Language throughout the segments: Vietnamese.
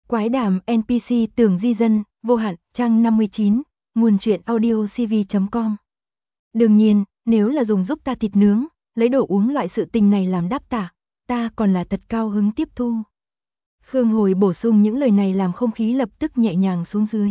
Quái đàm NPC tưởng di dân, vô hạn, trang 59, nguồn truyện audio cv.com. Đương nhiên, nếu là dùng giúp ta thịt nướng, lấy đồ uống loại sự tình này làm đáp tạ, ta còn là thật cao hứng tiếp thu. Khương Hồi bổ sung những lời này làm không khí lập tức nhẹ nhàng xuống dưới.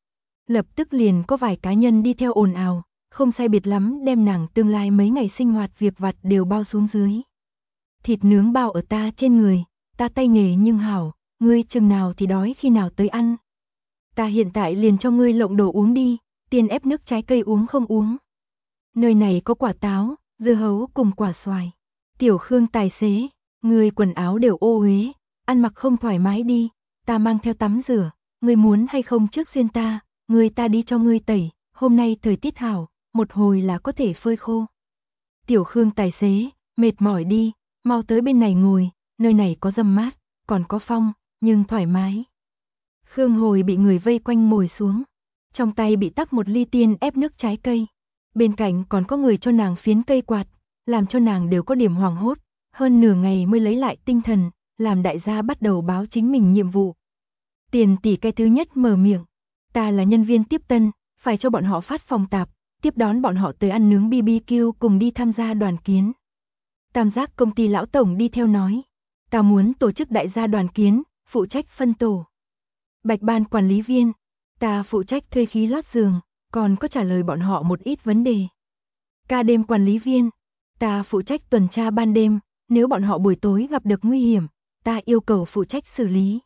Lập tức liền có vài cá nhân đi theo ồn ào, không sai biệt lắm đem nàng tương lai mấy ngày sinh hoạt việc vặt đều bao xuống dưới. Thịt nướng bao ở ta trên người, ta tay nghề nhưng hảo, ngươi chừng nào thì đói khi nào tới ăn. Ta hiện tại liền cho ngươi lộng đồ uống đi, tiền ép nước trái cây uống không uống. Nơi này có quả táo, dưa hấu cùng quả xoài. Tiểu Khương tài xế, ngươi quần áo đều ô uế, ăn mặc không thoải mái đi, ta mang theo tắm rửa, ngươi muốn hay không trước xuyên ta, ngươi ta đi cho ngươi tẩy, hôm nay thời tiết hảo, một hồi là có thể phơi khô. Tiểu Khương tài xế, mệt mỏi đi, mau tới bên này ngồi, nơi này có râm mát, còn có phong, nhưng thoải mái. Khương Hồi bị người vây quanh ngồi xuống, trong tay bị tắc một ly tiên ép nước trái cây. Bên cạnh còn có người cho nàng phiến cây quạt, làm cho nàng đều có điểm hoảng hốt, hơn nửa ngày mới lấy lại tinh thần, làm đại gia bắt đầu báo chính mình nhiệm vụ. Tiền tỷ cái thứ nhất mở miệng, ta là nhân viên tiếp tân, phải cho bọn họ phát phòng tạp, tiếp đón bọn họ tới ăn nướng BBQ cùng đi tham gia đoàn kiến. Tam giác công ty lão tổng đi theo nói, ta muốn tổ chức đại gia đoàn kiến, phụ trách phân tổ. Bạch ban quản lý viên, ta phụ trách thuê khí lót giường, còn có trả lời bọn họ một ít vấn đề. Ca đêm quản lý viên, ta phụ trách tuần tra ban đêm, nếu bọn họ buổi tối gặp được nguy hiểm, ta yêu cầu phụ trách xử lý.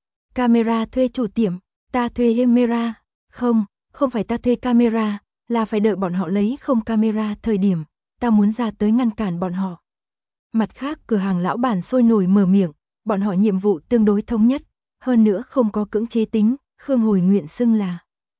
Camera thuê chủ tiệm, ta thuê camera, không phải ta thuê camera, là phải đợi bọn họ lấy không camera thời điểm, ta muốn ra tới ngăn cản bọn họ. Mặt khác cửa hàng lão bản sôi nổi mở miệng, bọn họ nhiệm vụ tương đối thống nhất, hơn nữa không có cưỡng chế tính, Khương Hồi nguyện xưng là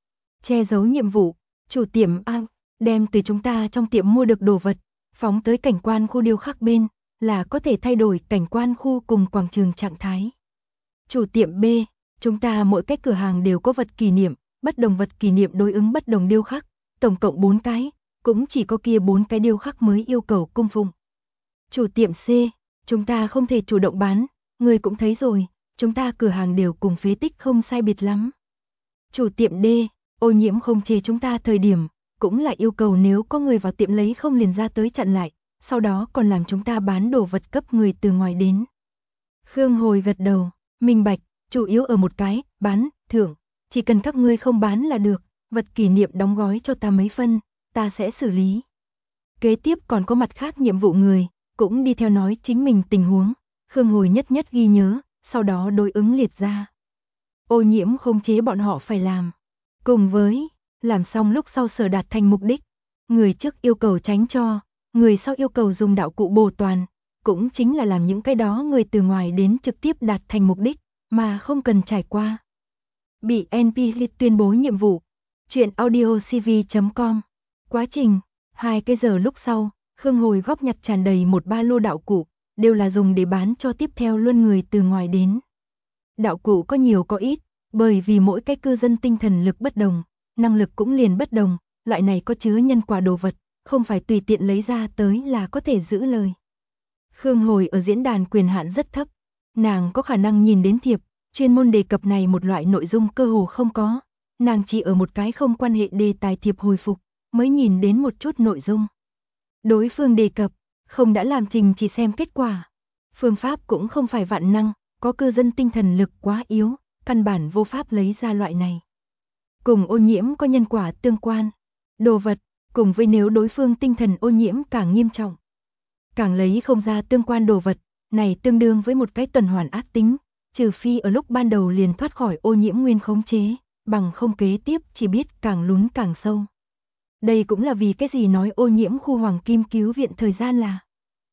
che giấu nhiệm vụ, chủ tiệm A, đem từ chúng ta trong tiệm mua được đồ vật, phóng tới cảnh quan khu điêu khắc bên, là có thể thay đổi cảnh quan khu cùng quảng trường trạng thái. Chủ tiệm B, chúng ta mỗi cái cửa hàng đều có vật kỷ niệm, bất đồng vật kỷ niệm đối ứng bất đồng điêu khắc, tổng cộng 4 cái, cũng chỉ có kia 4 cái điêu khắc mới yêu cầu cung phụng. Chủ tiệm C, chúng ta không thể chủ động bán, người cũng thấy rồi, chúng ta cửa hàng đều cùng phế tích không sai biệt lắm. Chủ tiệm D, ô nhiễm không chế chúng ta thời điểm, cũng là yêu cầu nếu có người vào tiệm lấy không liền ra tới chặn lại, sau đó còn làm chúng ta bán đồ vật cấp người từ ngoài đến. Khương Hồi gật đầu, minh bạch, chủ yếu ở một cái, bán, thưởng, chỉ cần các ngươi không bán là được, vật kỷ niệm đóng gói cho ta mấy phân, ta sẽ xử lý. Kế tiếp còn có mặt khác nhiệm vụ người, cũng đi theo nói chính mình tình huống, Khương Hồi nhất nhất ghi nhớ, sau đó đối ứng liệt ra. Ô nhiễm không chế bọn họ phải làm. Cùng với, làm xong lúc sau sở đạt thành mục đích, người trước yêu cầu tránh cho, người sau yêu cầu dùng đạo cụ bổ toàn, cũng chính là làm những cái đó người từ ngoài đến trực tiếp đạt thành mục đích, mà không cần trải qua. Bị NPC tuyên bố nhiệm vụ, chuyện audio cv.com. Quá trình, 2 cái giờ lúc sau, Khương Hồi góp nhặt tràn đầy một ba lô đạo cụ, đều là dùng để bán cho tiếp theo luôn người từ ngoài đến. Đạo cụ có nhiều có ít, bởi vì mỗi cái cư dân tinh thần lực bất đồng, năng lực cũng liền bất đồng, loại này có chứa nhân quả đồ vật, không phải tùy tiện lấy ra tới là có thể giữ lời. Khương Hồi ở diễn đàn quyền hạn rất thấp, nàng có khả năng nhìn đến thiệp, chuyên môn đề cập này một loại nội dung cơ hồ không có, nàng chỉ ở một cái không quan hệ đề tài thiệp hồi phục, mới nhìn đến một chút nội dung. Đối phương đề cập, không đã làm trình chỉ xem kết quả. Phương pháp cũng không phải vạn năng, có cư dân tinh thần lực quá yếu, căn bản vô pháp lấy ra loại này. Cùng ô nhiễm có nhân quả tương quan. Đồ vật, cùng với nếu đối phương tinh thần ô nhiễm càng nghiêm trọng. Càng lấy không ra tương quan đồ vật, này tương đương với một cái tuần hoàn ác tính, trừ phi ở lúc ban đầu liền thoát khỏi ô nhiễm nguyên khống chế, bằng không kế tiếp chỉ biết càng lún càng sâu. Đây cũng là vì cái gì nói ô nhiễm khu Hoàng Kim cứu viện thời gian là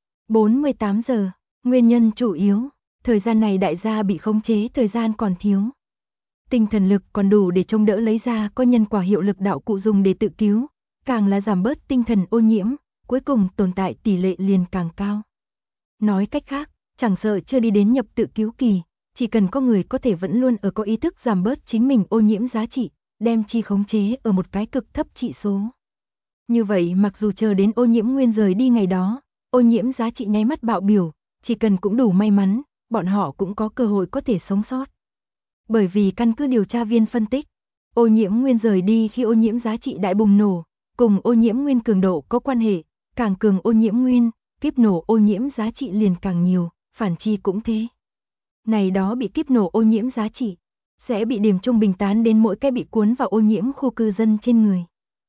48 giờ, nguyên nhân chủ yếu, thời gian này đại gia bị khống chế thời gian còn thiếu. Tinh thần lực còn đủ để trông đỡ lấy ra có nhân quả hiệu lực đạo cụ dùng để tự cứu, càng là giảm bớt tinh thần ô nhiễm, cuối cùng tồn tại tỷ lệ liền càng cao. Nói cách khác, chẳng sợ chưa đi đến nhập tự cứu kỳ, chỉ cần có người có thể vẫn luôn ở có ý thức giảm bớt chính mình ô nhiễm giá trị, đem chi khống chế ở một cái cực thấp trị số. Như vậy mặc dù chờ đến ô nhiễm nguyên rời đi ngày đó, ô nhiễm giá trị nháy mắt bạo biểu, chỉ cần cũng đủ may mắn, bọn họ cũng có cơ hội có thể sống sót. Bởi vì căn cứ điều tra viên phân tích, ô nhiễm nguyên rời đi khi ô nhiễm giá trị đại bùng nổ, cùng ô nhiễm nguyên cường độ có quan hệ, càng cường ô nhiễm nguyên, kíp nổ ô nhiễm giá trị liền càng nhiều, phản chi cũng thế. Này đó bị kíp nổ ô nhiễm giá trị, sẽ bị điểm trung bình tán đến mỗi cái bị cuốn vào ô nhiễm khu cư dân trên người.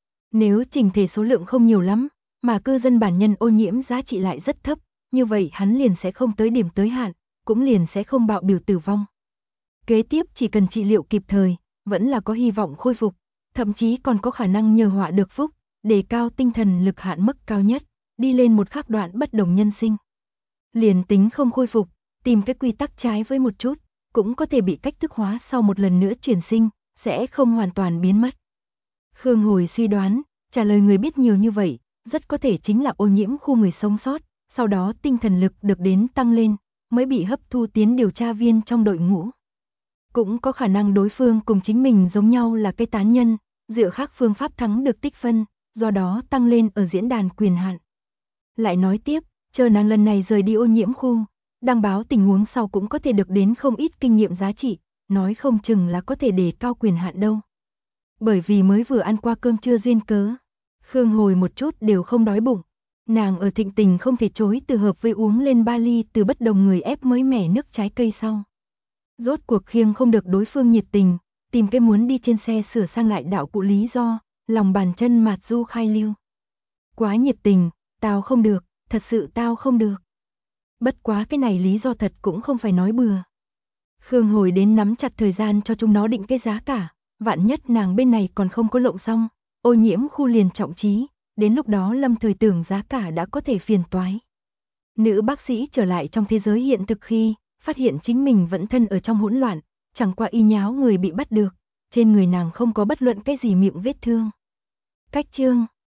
Nếu chỉnh thể số lượng không nhiều lắm, mà cư dân bản nhân ô nhiễm giá trị lại rất thấp, như vậy hắn liền sẽ không tới điểm tới hạn, cũng liền sẽ không bạo biểu tử vong. Kế tiếp chỉ cần trị liệu kịp thời, vẫn là có hy vọng khôi phục, thậm chí còn có khả năng nhờ họa được phúc, đề cao tinh thần lực hạn mức cao nhất, đi lên một khắc đoạn bất đồng nhân sinh. Liền tính không khôi phục, tìm cái quy tắc trái với một chút, cũng có thể bị cách thức hóa sau một lần nữa chuyển sinh, sẽ không hoàn toàn biến mất. Khương Hồi suy đoán, trả lời người biết nhiều như vậy, rất có thể chính là ô nhiễm khu người sống sót, sau đó tinh thần lực được đến tăng lên, mới bị hấp thu tiến điều tra viên trong đội ngũ. Cũng có khả năng đối phương cùng chính mình giống nhau là cái tán nhân, dựa khác phương pháp thắng được tích phân, do đó tăng lên ở diễn đàn quyền hạn. Lại nói tiếp, chờ nàng lần này rời đi ô nhiễm khu, đăng báo tình huống sau cũng có thể được đến không ít kinh nghiệm giá trị, nói không chừng là có thể đề cao quyền hạn đâu. Bởi vì mới vừa ăn qua cơm trưa duyên cớ, Khương Hồi một chút đều không đói bụng. Nàng ở Thịnh Tình không thể chối từ hợp với uống lên 3 ly từ bất đồng người ép mới mẻ nước trái cây sau. Rốt cuộc khiêng không được đối phương nhiệt tình, tìm cái muốn đi trên xe sửa sang lại đạo cụ lý do, lòng bàn chân mạt du khai lưu. Quá nhiệt tình, tao không được, thật sự tao không được. Bất quá cái này lý do thật cũng không phải nói bừa. Khương Hồi đến nắm chặt thời gian cho chúng nó định cái giá cả, vạn nhất nàng bên này còn không có lộng xong, ô nhiễm khu liền trọng trí, đến lúc đó lâm thời tưởng giá cả đã có thể phiền toái. Nữ bác sĩ trở lại trong thế giới hiện thực khi, phát hiện chính mình vẫn thân ở trong hỗn loạn, chẳng qua y nháo người bị bắt được, trên người nàng không có bất luận cái gì miệng vết thương. Cách chương